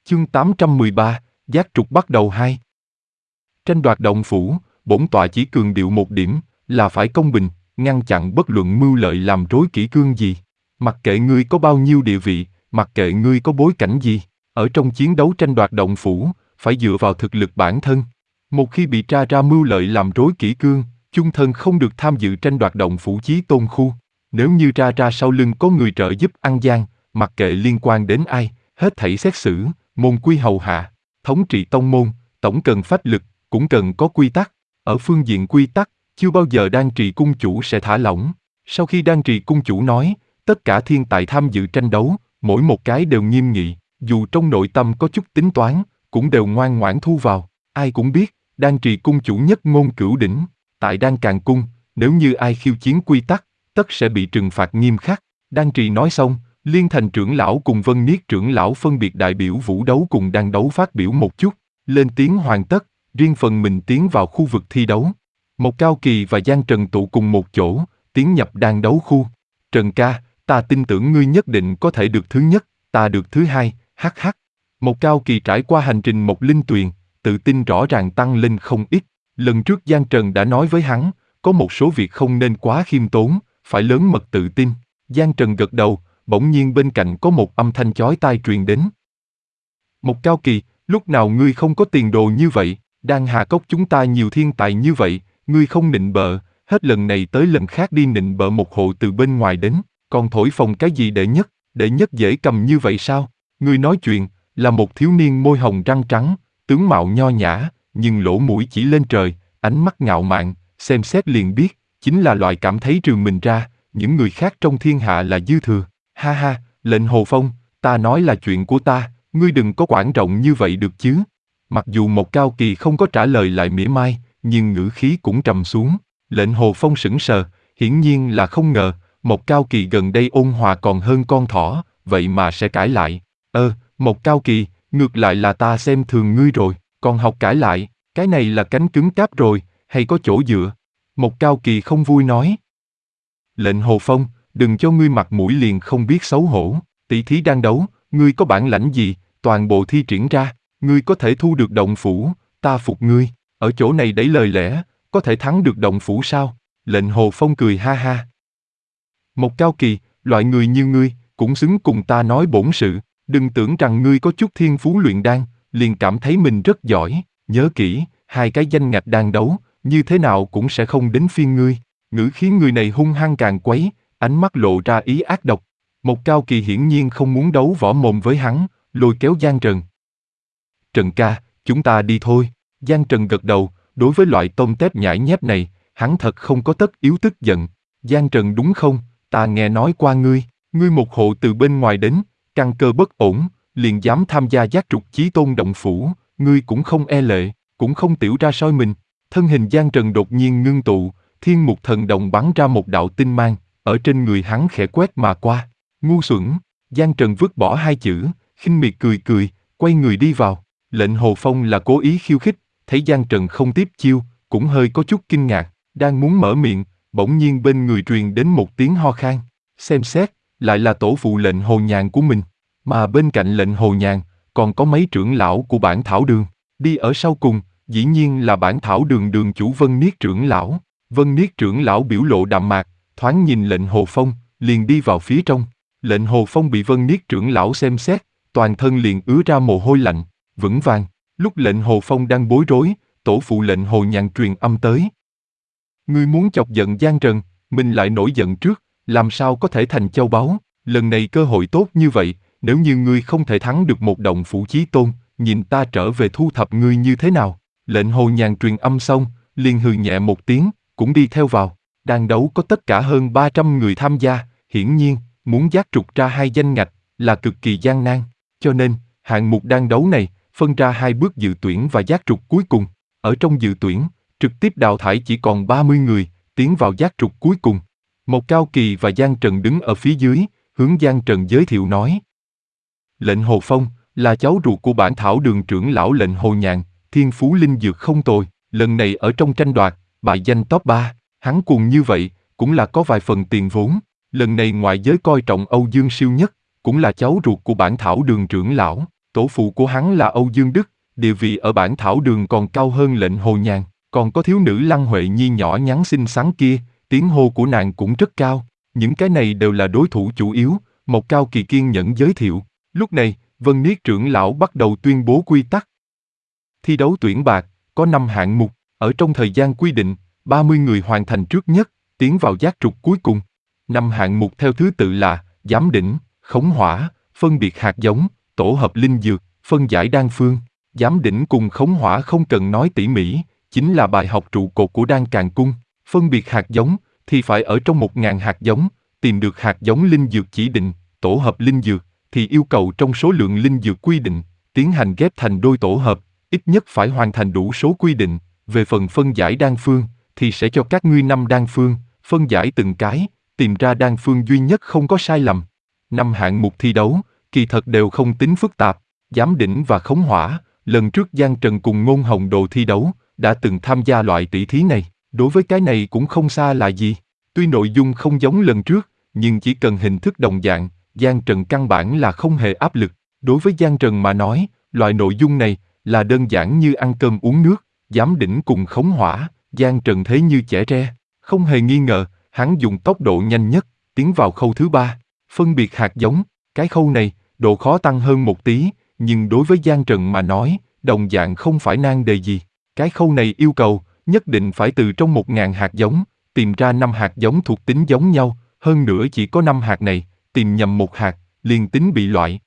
Chương 813, Giác trục bắt đầu 2. Tranh đoạt động phủ, bổn tọa chỉ cường điệu một điểm, là phải công bình, ngăn chặn bất luận mưu lợi làm rối kỷ cương gì. Mặc kệ ngươi có bao nhiêu địa vị, mặc kệ ngươi có bối cảnh gì, ở trong chiến đấu tranh đoạt động phủ, phải dựa vào thực lực bản thân. Một khi bị tra ra mưu lợi làm rối kỷ cương, chung thân không được tham dự tranh đoạt động phủ chí tôn khu. Nếu như tra ra sau lưng có người trợ giúp ăn gian, mặc kệ liên quan đến ai, hết thảy xét xử, môn quy hầu hạ. Thống trị tông môn, tổng cần phách lực, cũng cần có quy tắc. Ở phương diện quy tắc, chưa bao giờ Đan Trì cung chủ sẽ thả lỏng. Sau khi Đan Trì cung chủ nói, tất cả thiên tài tham dự tranh đấu, mỗi một cái đều nghiêm nghị, dù trong nội tâm có chút tính toán, cũng đều ngoan ngoãn thu vào. Ai cũng biết, Đan Trì cung chủ nhất ngôn cửu đỉnh, tại Đan Càn cung, nếu như ai khiêu chiến quy tắc, tất sẽ bị trừng phạt nghiêm khắc. Đan Trì nói xong, Liên Thành trưởng lão cùng Vân Niết trưởng lão phân biệt đại biểu vũ đấu cùng đan đấu phát biểu một chút, lên tiếng hoàn tất, riêng phần mình tiến vào khu vực thi đấu. Một Cao Kỳ và Giang Trần tụ cùng một chỗ, tiến nhập đan đấu khu. Trần ca, ta tin tưởng ngươi nhất định có thể được thứ nhất, ta được thứ hai, hắc hắc. Một Cao Kỳ trải qua hành trình một linh tuyền, tự tin rõ ràng tăng lên không ít. Lần trước Giang Trần đã nói với hắn, có một số việc không nên quá khiêm tốn, phải lớn mật tự tin. Giang Trần gật đầu, bỗng nhiên bên cạnh có một âm thanh chói tai truyền đến. Một Cao Kỳ, lúc nào ngươi không có tiền đồ như vậy, Đan Hà Cốc chúng ta nhiều thiên tài như vậy, ngươi không nịnh bợ, hết lần này tới lần khác đi nịnh bợ một hộ từ bên ngoài đến, còn thổi phồng cái gì đệ nhất dễ cầm như vậy sao? Ngươi nói chuyện, là một thiếu niên môi hồng răng trắng, tướng mạo nho nhã, nhưng lỗ mũi chỉ lên trời, ánh mắt ngạo mạn, xem xét liền biết, chính là loại cảm thấy trừ mình ra, những người khác trong thiên hạ là dư thừa. Ha ha, lệnh Hồ Phong, ta nói là chuyện của ta, ngươi đừng có quản rộng như vậy được chứ. Mặc dù một Cao Kỳ không có trả lời lại mỉa mai, nhưng ngữ khí cũng trầm xuống. Lệnh Hồ Phong sững sờ, hiển nhiên là không ngờ, một Cao Kỳ gần đây ôn hòa còn hơn con thỏ, vậy mà sẽ cãi lại. Một Cao Kỳ, ngược lại là ta xem thường ngươi rồi, còn học cãi lại, cái này là cánh cứng cáp rồi, hay có chỗ dựa? Một Cao Kỳ không vui nói. Lệnh Hồ Phong, đừng cho ngươi mặt mũi liền không biết xấu hổ, tỷ thí đang đấu, ngươi có bản lãnh gì, toàn bộ thi triển ra, ngươi có thể thu được động phủ, ta phục ngươi, ở chỗ này đẩy lời lẽ, có thể thắng được động phủ sao? Lệnh Hồ Phong cười ha ha. Một Cao Kỳ, loại người như ngươi, cũng xứng cùng ta nói bổn sự, đừng tưởng rằng ngươi có chút thiên phú luyện đan, liền cảm thấy mình rất giỏi, nhớ kỹ, hai cái danh ngạch đang đấu, như thế nào cũng sẽ không đến phiên ngươi. Ngữ khí người này hung hăng càng quấy, ánh mắt lộ ra ý ác độc. Một Cao Kỳ hiển nhiên không muốn đấu võ mồm với hắn, lôi kéo Giang Trần. Trần ca, chúng ta đi thôi. Giang Trần gật đầu, đối với loại tôm tép nhãi nhép này, hắn thật không có tất yếu tức giận. Giang Trần đúng không, ta nghe nói qua ngươi, ngươi một hộ từ bên ngoài đến, căn cơ bất ổn, liền dám tham gia giác trục chí tôn động phủ, ngươi cũng không e lệ, cũng không tiểu ra soi mình. Thân hình Giang Trần đột nhiên ngưng tụ, thiên mục thần đồng bắn ra một đạo tinh mang, ở trên người hắn khẽ quét mà qua. Ngu xuẩn, Giang Trần vứt bỏ hai chữ, khinh miệt cười cười, quay người đi vào. Lệnh Hồ Phong là cố ý khiêu khích, thấy Giang Trần không tiếp chiêu, cũng hơi có chút kinh ngạc, đang muốn mở miệng, bỗng nhiên bên người truyền đến một tiếng ho khan. Xem xét, lại là tổ phụ Lệnh Hồ Nhàn của mình, mà bên cạnh Lệnh Hồ Nhàn, còn có mấy trưởng lão của Bản Thảo Đường. Đi ở sau cùng, dĩ nhiên là Bản Thảo Đường đường chủ Vân Niết trưởng lão. Vân Niết trưởng lão biểu lộ đạm mạc, thoáng nhìn Lệnh Hồ Phong, liền đi vào phía trong. Lệnh Hồ Phong bị Vân Niết trưởng lão xem xét, toàn thân liền ứa ra mồ hôi lạnh, vững vàng. Lúc Lệnh Hồ Phong đang bối rối, tổ phụ Lệnh Hồ Nhàn truyền âm tới. Ngươi muốn chọc giận Giang Trần, mình lại nổi giận trước, làm sao có thể thành châu báu, lần này cơ hội tốt như vậy, nếu như ngươi không thể thắng được một động phủ chí tôn, nhìn ta trở về thu thập ngươi như thế nào. Lệnh Hồ Nhàn truyền âm xong, liền hừ nhẹ một tiếng, cũng đi theo vào. Đan đấu có tất cả hơn 300 người tham gia, hiển nhiên, muốn giác trục ra hai danh ngạch, là cực kỳ gian nan. Cho nên, hạng mục đan đấu này, phân ra hai bước dự tuyển và giác trục cuối cùng. Ở trong dự tuyển, trực tiếp đào thải chỉ còn 30 người, tiến vào giác trục cuối cùng. Một Cao Kỳ và Giang Trần đứng ở phía dưới, hướng Giang Trần giới thiệu nói. Lệnh Hồ Phong, là cháu ruột của Bản Thảo Đường trưởng lão Lệnh Hồ Nhàn, thiên phú linh dược không tồi, lần này ở trong tranh đoạt, bại danh top 3, hắn cuồng như vậy, cũng là có vài phần tiền vốn. Lần này ngoại giới coi trọng Âu Dương Siêu Nhất, cũng là cháu ruột của Bản Thảo Đường trưởng lão, Tổ phụ của hắn là Âu Dương Đức, địa vị ở bản thảo đường còn cao hơn lệnh Hồ Nhàn, còn có thiếu nữ Lăng Huệ Nhi nhỏ nhắn xinh xắn kia, tiếng hô của nàng cũng rất cao. Những cái này đều là đối thủ chủ yếu, Mộc Cao Kỳ kiên nhẫn giới thiệu. Lúc này, Vân Niết trưởng lão bắt đầu tuyên bố quy tắc. Thi đấu tuyển bạc, có 5 hạng mục, ở trong thời gian quy định, 30 người hoàn thành trước nhất, tiến vào giác trục cuối cùng. 5 hạng mục theo thứ tự là giám đỉnh, khống hỏa, phân biệt hạt giống, tổ hợp linh dược, phân giải đan phương. Giám đỉnh cùng khống hỏa không cần nói tỉ mỉ, chính là bài học trụ cột của đan càn cung. Phân biệt hạt giống thì phải ở trong 1.000 hạt giống, tìm được hạt giống linh dược chỉ định, tổ hợp linh dược thì yêu cầu trong số lượng linh dược quy định, tiến hành ghép thành đôi tổ hợp, ít nhất phải hoàn thành đủ số quy định. Về phần phân giải đan phương thì sẽ cho các ngươi 5 đan phương, phân giải từng cái, tìm ra đan phương duy nhất không có sai lầm. 5 hạng mục thi đấu, kỳ thật đều không tính phức tạp. Giám đỉnh và khống hỏa, lần trước Giang Trần cùng Ngôn Hồng Đồ thi đấu, đã từng tham gia loại tỷ thí này, đối với cái này cũng không xa lạ gì. Tuy nội dung không giống lần trước, nhưng chỉ cần hình thức đồng dạng, Giang Trần căn bản là không hề áp lực. Đối với Giang Trần mà nói, loại nội dung này là đơn giản như ăn cơm uống nước, giám đỉnh cùng khống hỏa, Giang Trần thế như chẻ tre. Không hề nghi ngờ, hắn dùng tốc độ nhanh nhất, tiến vào khâu thứ 3, phân biệt hạt giống. Cái khâu này, độ khó tăng hơn một tí, nhưng đối với Giang Trần mà nói, đồng dạng không phải nan đề gì. Cái khâu này yêu cầu, nhất định phải từ trong 1.000 hạt giống, tìm ra 5 hạt giống thuộc tính giống nhau, hơn nữa chỉ có 5 hạt này, tìm nhầm một hạt, liền tính bị loại.